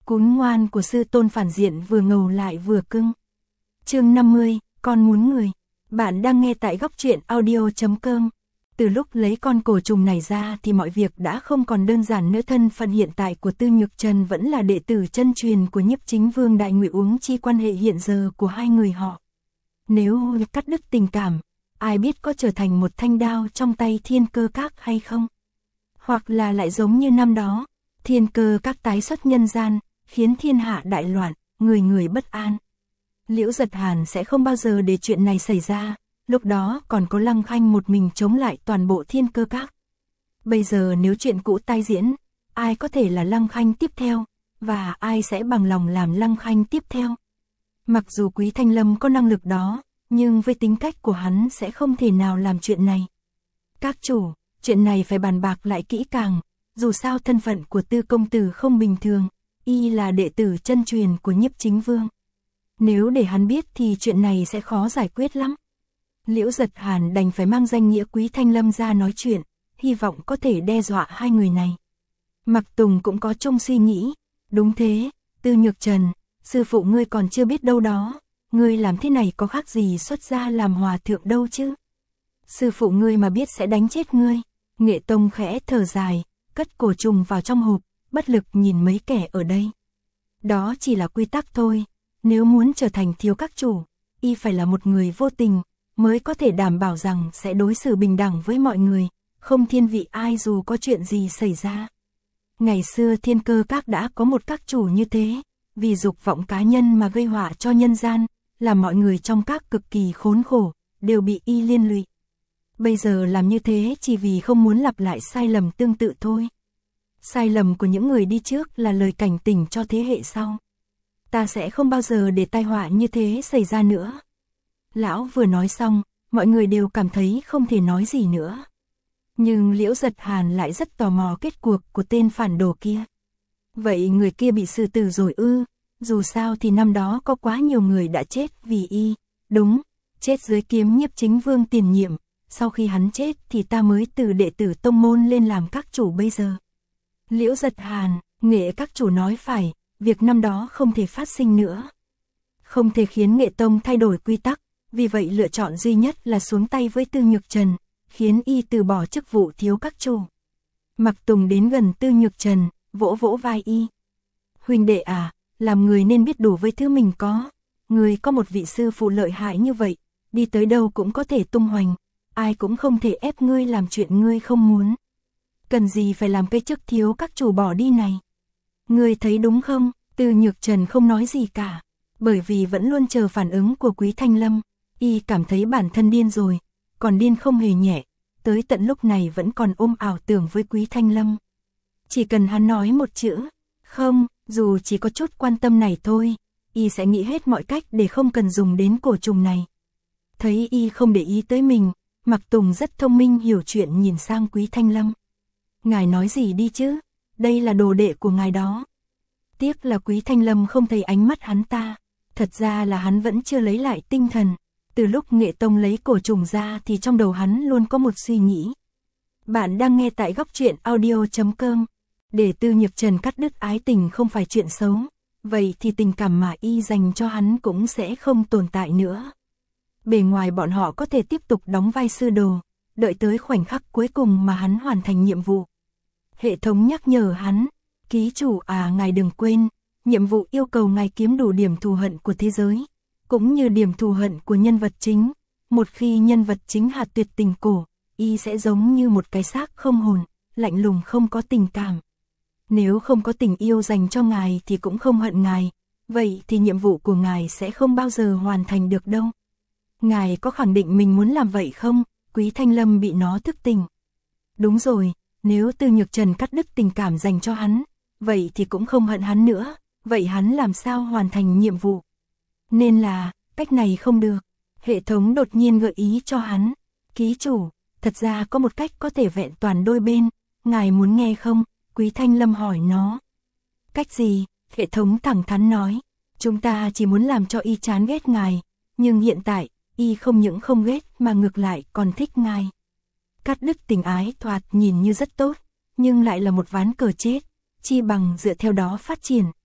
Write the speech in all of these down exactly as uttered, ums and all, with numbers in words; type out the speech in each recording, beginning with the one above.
Cún ngoan của sư tôn phản diện vừa ngầu lại vừa cưng. Chương năm mươi, con muốn người. Bạn đang nghe tại góc truyện audio chấm com. Từ lúc lấy con cổ trùng này ra thì mọi việc đã không còn đơn giản nữa. Thân phận hiện tại của Tư Nhược Trần vẫn là đệ tử chân truyền của Nhiếp Chính Vương Đại Ngụy, huống chi quan hệ hiện giờ của hai người họ. Nếu cắt đứt tình cảm, ai biết có trở thành một thanh đao trong tay Thiên Cơ Các hay không? Hoặc là lại giống như năm đó, Thiên Cơ Các tái xuất nhân gian, khiến thiên hạ đại loạn, người người bất an. Liễu Giật Hàn sẽ không bao giờ để chuyện này xảy ra, lúc đó còn có Lăng Khanh một mình chống lại toàn bộ Thiên Cơ Các. Bây giờ nếu chuyện cũ tái diễn, ai có thể là Lăng Khanh tiếp theo, và ai sẽ bằng lòng làm Lăng Khanh tiếp theo? Mặc dù Quý Thanh Lâm có năng lực đó, nhưng với tính cách của hắn sẽ không thể nào làm chuyện này. Các chủ, chuyện này phải bàn bạc lại kỹ càng, dù sao thân phận của Tư công tử không bình thường, y là đệ tử chân truyền của Nhiếp Chính Vương. Nếu để hắn biết thì chuyện này sẽ khó giải quyết lắm. Liễu Giật Hàn đành phải mang danh nghĩa Quý Thanh Lâm ra nói chuyện, hy vọng có thể đe dọa hai người này. Mặc Tùng cũng có chung suy nghĩ, đúng thế, Tư Nhược Trần, sư phụ ngươi còn chưa biết đâu đó, ngươi làm thế này có khác gì xuất gia làm hòa thượng đâu chứ. Sư phụ ngươi mà biết sẽ đánh chết ngươi. Nghệ Tông khẽ thở dài, cất cổ trùng vào trong hộp, bất lực nhìn mấy kẻ ở đây. Đó chỉ là quy tắc thôi, nếu muốn trở thành thiếu các chủ, y phải là một người vô tình, mới có thể đảm bảo rằng sẽ đối xử bình đẳng với mọi người, không thiên vị ai dù có chuyện gì xảy ra. Ngày xưa Thiên Cơ Các đã có một các chủ như thế, vì dục vọng cá nhân mà gây họa cho nhân gian, làm mọi người trong các cực kỳ khốn khổ, đều bị y liên lụy. Bây giờ làm như thế chỉ vì không muốn lặp lại sai lầm tương tự thôi. Sai lầm của những người đi trước là lời cảnh tỉnh cho thế hệ sau. Ta sẽ không bao giờ để tai họa như thế xảy ra nữa. Lão vừa nói xong, mọi người đều cảm thấy không thể nói gì nữa. Nhưng Liễu Giật Hàn lại rất tò mò kết cuộc của tên phản đồ kia. Vậy người kia bị xử tử rồi ư? Dù sao thì năm đó có quá nhiều người đã chết vì y. Đúng, chết dưới kiếm Nhiếp Chính Vương tiền nhiệm. Sau khi hắn chết thì ta mới từ đệ tử tông môn lên làm các chủ bây giờ. Liễu Giật Hàn, Nghệ các chủ nói phải, việc năm đó không thể phát sinh nữa. Không thể khiến Nghệ Tông thay đổi quy tắc, vì vậy lựa chọn duy nhất là xuống tay với Tư Nhược Trần, khiến y từ bỏ chức vụ thiếu các chủ. Mặc Tùng đến gần Tư Nhược Trần, vỗ vỗ vai y. Huynh đệ à, làm người nên biết đủ với thứ mình có. Người có một vị sư phụ lợi hại như vậy, đi tới đâu cũng có thể tung hoành, ai cũng không thể ép ngươi làm chuyện ngươi không muốn. Cần gì phải làm cái chức thiếu các chủ bỏ đi này? Ngươi thấy đúng không? Tư Nhược Trần không nói gì cả, bởi vì vẫn luôn chờ phản ứng của Quý Thanh Lâm. Y cảm thấy bản thân điên rồi, còn điên không hề nhẹ, tới tận lúc này vẫn còn ôm ảo tưởng với Quý Thanh Lâm. Chỉ cần hắn nói một chữ, không, dù chỉ có chút quan tâm này thôi, y sẽ nghĩ hết mọi cách để không cần dùng đến cổ trùng này. Thấy y không để ý tới mình, Mặc Tùng rất thông minh hiểu chuyện nhìn sang Quý Thanh Lâm. Ngài nói gì đi chứ, đây là đồ đệ của ngài đó. Tiếc là Quý Thanh Lâm không thấy ánh mắt hắn ta, thật ra là hắn vẫn chưa lấy lại tinh thần. Từ lúc Nghệ Tông lấy cổ trùng ra thì trong đầu hắn luôn có một suy nghĩ. Bạn đang nghe tại góc truyện audio chấm com. Để Tư Nhược Trần cắt đứt ái tình không phải chuyện xấu, vậy thì tình cảm mà y dành cho hắn cũng sẽ không tồn tại nữa. Bề ngoài bọn họ có thể tiếp tục đóng vai sư đồ, đợi tới khoảnh khắc cuối cùng mà hắn hoàn thành nhiệm vụ. Hệ thống nhắc nhở hắn, ký chủ à, ngài đừng quên, nhiệm vụ yêu cầu ngài kiếm đủ điểm thù hận của thế giới, cũng như điểm thù hận của nhân vật chính. Một khi nhân vật chính hạ tuyệt tình cổ, y sẽ giống như một cái xác không hồn, lạnh lùng không có tình cảm. Nếu không có tình yêu dành cho ngài thì cũng không hận ngài, vậy thì nhiệm vụ của ngài sẽ không bao giờ hoàn thành được đâu. Ngài có khẳng định mình muốn làm vậy không? Quý Thanh Lâm bị nó thức tỉnh. Đúng rồi, nếu Tư Nhược Trần cắt đứt tình cảm dành cho hắn, vậy thì cũng không hận hắn nữa, vậy hắn làm sao hoàn thành nhiệm vụ? Nên là, cách này không được. Hệ thống đột nhiên gợi ý cho hắn. Ký chủ, thật ra có một cách có thể vẹn toàn đôi bên, ngài muốn nghe không? Quý Thanh Lâm hỏi nó. Cách gì? Hệ thống thẳng thắn nói. Chúng ta chỉ muốn làm cho y chán ghét ngài, nhưng hiện tại, y không những không ghét mà ngược lại còn thích ngài. Cắt đứt tình ái thoạt nhìn như rất tốt, nhưng lại là một ván cờ chết, chi bằng dựa theo đó phát triển,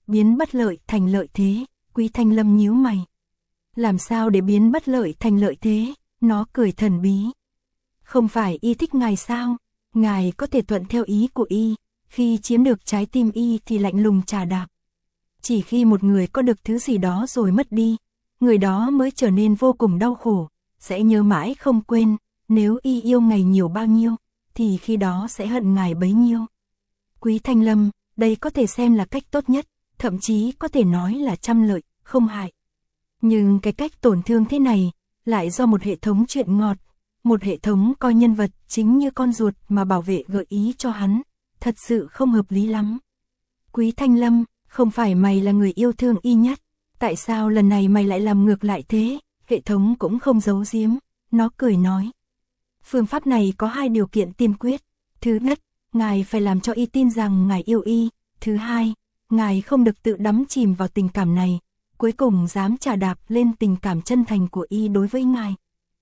biến bất lợi thành lợi thế, Quý Thanh Lâm nhíu mày. Làm sao để biến bất lợi thành lợi thế? Nó cười thần bí. Không phải y thích ngài sao? Ngài có thể thuận theo ý của y, khi chiếm được trái tim y thì lạnh lùng trà đạp. Chỉ khi một người có được thứ gì đó rồi mất đi, người đó mới trở nên vô cùng đau khổ, sẽ nhớ mãi không quên, nếu y yêu ngài nhiều bao nhiêu, thì khi đó sẽ hận ngài bấy nhiêu. Quý Thanh Lâm, đây có thể xem là cách tốt nhất, thậm chí có thể nói là trăm lợi, không hại. Nhưng cái cách tổn thương thế này, lại do một hệ thống chuyện ngọt, một hệ thống coi nhân vật chính như con ruột mà bảo vệ gợi ý cho hắn, thật sự không hợp lý lắm. Quý Thanh Lâm, không phải mày là người yêu thương y nhất, tại sao lần này mày lại làm ngược lại thế? Hệ thống cũng không giấu giếm, nó cười nói. Phương pháp này có hai điều kiện tiên quyết. Thứ nhất, ngài phải làm cho y tin rằng ngài yêu y. Thứ hai, ngài không được tự đắm chìm vào tình cảm này, cuối cùng dám trà đạp lên tình cảm chân thành của y đối với ngài.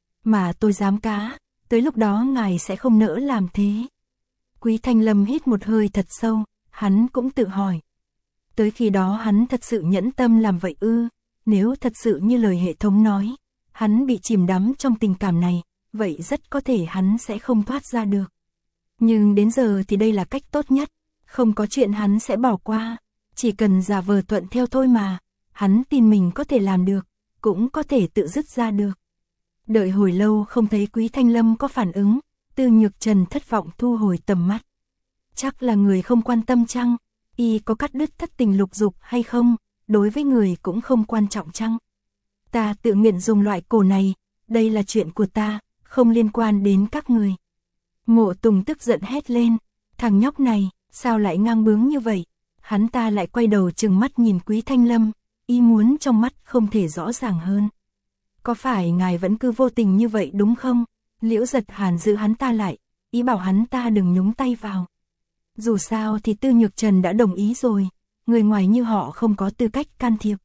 Mà tôi dám cá, tới lúc đó ngài sẽ không nỡ làm thế. Quý Thanh Lâm hít một hơi thật sâu, hắn cũng tự hỏi. Tới khi đó hắn thật sự nhẫn tâm làm vậy ư? Nếu thật sự như lời hệ thống nói, hắn bị chìm đắm trong tình cảm này, vậy rất có thể hắn sẽ không thoát ra được. Nhưng đến giờ thì đây là cách tốt nhất, không có chuyện hắn sẽ bỏ qua, chỉ cần giả vờ thuận theo thôi mà, hắn tin mình có thể làm được, cũng có thể tự dứt ra được. Đợi hồi lâu không thấy Quý Thanh Lâm có phản ứng, Tư Nhược Trần thất vọng thu hồi tầm mắt. Chắc là người không quan tâm chăng? Y có cắt đứt thất tình lục dục hay không, đối với người cũng không quan trọng chăng? Ta tự nguyện dùng loại cổ này, đây là chuyện của ta, không liên quan đến các người. Mộ Tùng tức giận hét lên, thằng nhóc này, sao lại ngang bướng như vậy? Hắn ta lại quay đầu trừng mắt nhìn Quý Thanh Lâm, ý muốn trong mắt không thể rõ ràng hơn. Có phải ngài vẫn cứ vô tình như vậy đúng không? Liễu Giật Hàn giữ hắn ta lại, ý bảo hắn ta đừng nhúng tay vào. Dù sao thì Tư Nhược Trần đã đồng ý rồi, người ngoài như họ không có tư cách can thiệp.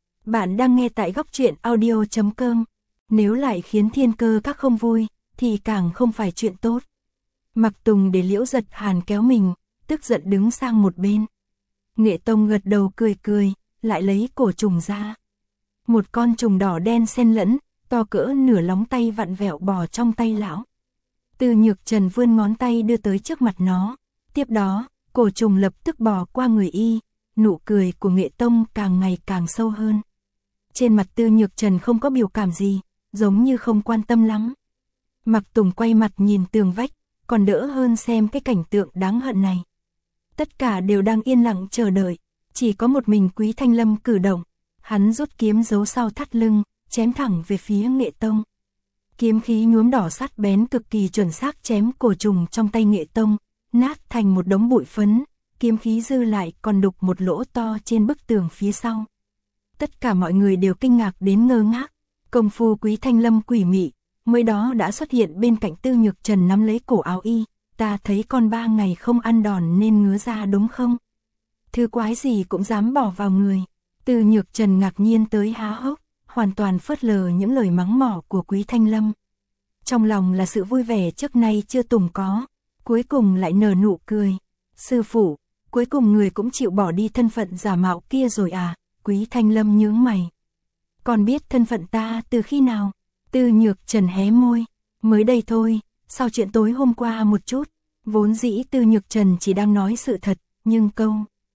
Bạn đang nghe tại góc truyện audio chấm com. Nếu lại khiến Thiên Cơ các không vui, thì càng không phải chuyện tốt. Mặc Tùng để Liễu Giật Hàn kéo mình, tức giận đứng sang một bên. Nghệ Tông gật đầu cười cười, lại lấy cổ trùng ra. Một con trùng đỏ đen xen lẫn, to cỡ nửa lóng tay vặn vẹo bò trong tay lão. Tư Nhược Trần vươn ngón tay đưa tới trước mặt nó. Tiếp đó, cổ trùng lập tức bò qua người y, nụ cười của Nghệ Tông càng ngày càng sâu hơn. Trên mặt Tư Nhược Trần không có biểu cảm gì, giống như không quan tâm lắm. Mặc Tùng quay mặt nhìn tường vách, còn đỡ hơn xem cái cảnh tượng đáng hận này. Tất cả đều đang yên lặng chờ đợi, chỉ có một mình Quý Thanh Lâm cử động. Hắn rút kiếm giấu sau thắt lưng, chém thẳng về phía Nghệ Tông. Kiếm khí nhuốm đỏ sắc bén cực kỳ chuẩn xác chém cổ trùng trong tay Nghệ Tông, nát thành một đống bụi phấn, kiếm khí dư lại còn đục một lỗ to trên bức tường phía sau. Tất cả mọi người đều kinh ngạc đến ngơ ngác, công phu Quý Thanh Lâm quỷ mị, mới đó đã xuất hiện bên cạnh Tư Nhược Trần nắm lấy cổ áo y, ta thấy con ba ngày không ăn đòn nên ngứa ra đúng không? Thứ quái gì cũng dám bỏ vào người. Tư Nhược Trần ngạc nhiên tới há hốc, hoàn toàn phớt lờ những lời mắng mỏ của Quý Thanh Lâm. Trong lòng là sự vui vẻ trước nay chưa từng có, cuối cùng lại nở nụ cười. Sư phụ, cuối cùng người cũng chịu bỏ đi thân phận giả mạo kia rồi à? Quý Thanh Lâm nhướng mày. Còn biết thân phận ta từ khi nào? Tư Nhược Trần hé môi, mới đây thôi, sau chuyện tối hôm qua một chút. Vốn dĩ Tư Nhược Trần chỉ đang nói sự thật, nhưng câu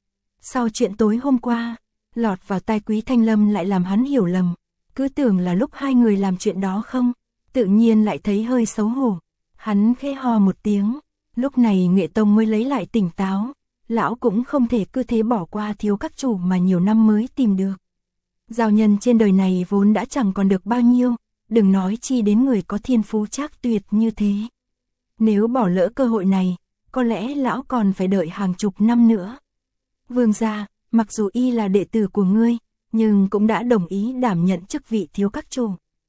sau chuyện tối hôm qua lọt vào tai Quý Thanh Lâm lại làm hắn hiểu lầm, cứ tưởng là lúc hai người làm chuyện đó không, tự nhiên lại thấy hơi xấu hổ. Hắn khẽ ho một tiếng, lúc này Nghệ Tông mới lấy lại tỉnh táo, lão cũng không thể cứ thế bỏ qua thiếu các chủ mà nhiều năm mới tìm được. Giao nhân trên đời này vốn đã chẳng còn được bao nhiêu, đừng nói chi đến người có thiên phú trác tuyệt như thế. Nếu bỏ lỡ cơ hội này, có lẽ lão còn phải đợi hàng chục năm nữa. Vương gia, mặc dù y là đệ tử của ngươi, nhưng cũng đã đồng ý đảm nhận chức vị thiếu các chủ.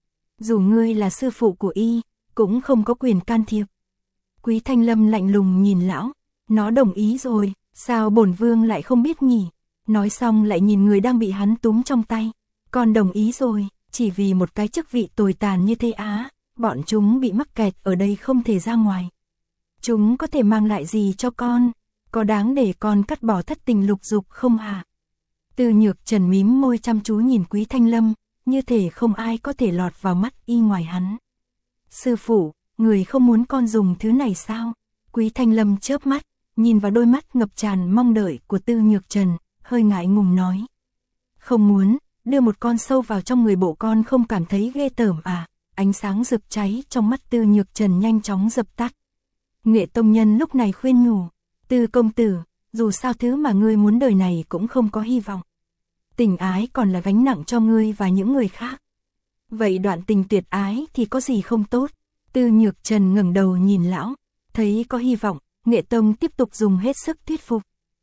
Dù ngươi là sư phụ của y, cũng không có quyền can thiệp. Quý Thanh Lâm lạnh lùng nhìn lão, nó đồng ý rồi, sao bổn vương lại không biết nhỉ? Nói xong lại nhìn người đang bị hắn túm trong tay, con đồng ý rồi, chỉ vì một cái chức vị tồi tàn như thế á, bọn chúng bị mắc kẹt ở đây không thể ra ngoài. Chúng có thể mang lại gì cho con? Có đáng để con cắt bỏ thất tình lục dục không hả? Từ Nhược Trần mím môi chăm chú nhìn Quý Thanh Lâm, như thể không ai có thể lọt vào mắt y ngoài hắn. Sư phụ, người không muốn con dùng thứ này sao? Quý Thanh Lâm chớp mắt, nhìn vào đôi mắt ngập tràn mong đợi của Từ Nhược Trần, hơi ngại ngùng nói. Không muốn, đưa một con sâu vào trong người bộ con không cảm thấy ghê tởm à? Ánh sáng rực cháy trong mắt Từ Nhược Trần nhanh chóng dập tắt. Nghệ tông nhân lúc này khuyên nhủ, Từ công tử, dù sao thứ mà ngươi muốn đời này cũng không có hy vọng. Tình ái còn là gánh nặng cho ngươi và những người khác. Vậy đoạn tình tuyệt ái thì có gì không tốt? Từ Nhược Trần ngẩng đầu nhìn lão, thấy có hy vọng, Nghệ tông tiếp tục dùng hết sức thuyết phục.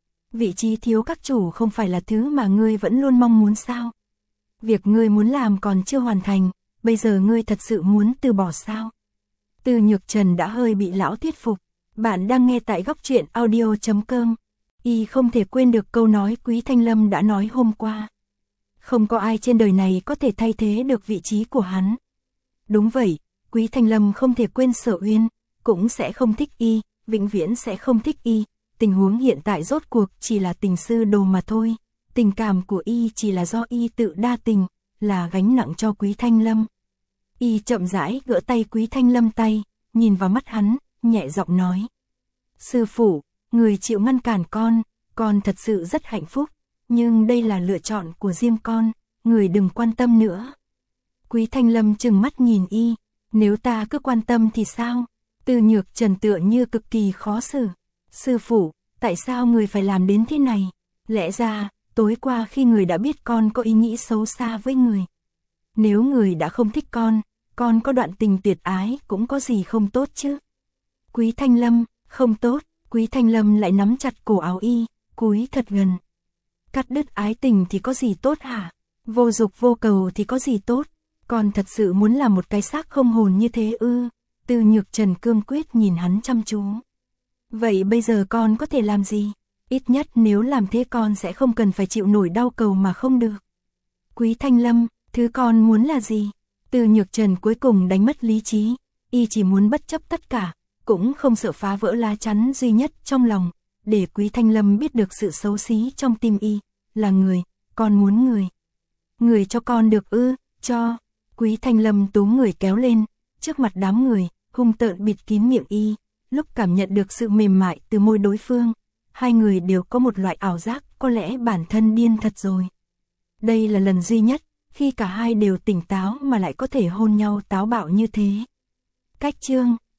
Vị trí thiếu các chủ không phải là thứ mà ngươi vẫn luôn mong muốn sao? Việc ngươi muốn làm còn chưa hoàn thành, bây giờ ngươi thật sự muốn từ bỏ sao? Từ Nhược Trần đã hơi bị lão thuyết phục. Bạn đang nghe tại góc truyện audio chấm com. Y không thể quên được câu nói Quý Thanh Lâm đã nói hôm qua. Không có ai trên đời này có thể thay thế được vị trí của hắn. Đúng vậy, Quý Thanh Lâm không thể quên Sở Uyên, cũng sẽ không thích y, vĩnh viễn sẽ không thích y. Tình huống hiện tại rốt cuộc chỉ là tình sư đồ mà thôi. Tình cảm của y chỉ là do y tự đa tình, là gánh nặng cho Quý Thanh Lâm. Y chậm rãi gỡ tay Quý Thanh Lâm tay, nhìn vào mắt hắn, nhẹ giọng nói. Sư phụ, người chịu ngăn cản con, con thật sự rất hạnh phúc, nhưng đây là lựa chọn của riêng con, người đừng quan tâm nữa. Quý Thanh Lâm trừng mắt nhìn y, nếu ta cứ quan tâm thì sao? Từ Nhược Trần tựa như cực kỳ khó xử. Sư phụ, tại sao người phải làm đến thế này? Lẽ ra, tối qua khi người đã biết con có ý nghĩ xấu xa với người. Nếu người đã không thích con, con có đoạn tình tuyệt ái cũng có gì không tốt chứ? Quý Thanh Lâm, không tốt. Quý Thanh Lâm lại nắm chặt cổ áo y, cúi thật gần. Cắt đứt ái tình thì có gì tốt hả? Vô dục vô cầu thì có gì tốt? Con thật sự muốn làm một cái xác không hồn như thế ư? Từ Nhược Trần cương quyết nhìn hắn chăm chú. Vậy bây giờ con có thể làm gì? Ít nhất nếu làm thế con sẽ không cần phải chịu nổi đau cầu mà không được. Quý Thanh Lâm, thứ con muốn là gì? Từ Nhược Trần cuối cùng đánh mất lý trí, y chỉ muốn bất chấp tất cả, cũng không sợ phá vỡ lá chắn duy nhất trong lòng, để Quý Thanh Lâm biết được sự xấu xí trong tim y, là người, con muốn người. Người cho con được ư, cho. Quý Thanh Lâm túm người kéo lên, trước mặt đám người, hung tợn bịt kín miệng y, lúc cảm nhận được sự mềm mại từ môi đối phương, hai người đều có một loại ảo giác có lẽ bản thân điên thật rồi. Đây là lần duy nhất, khi cả hai đều tỉnh táo mà lại có thể hôn nhau táo bạo như thế. Cách chương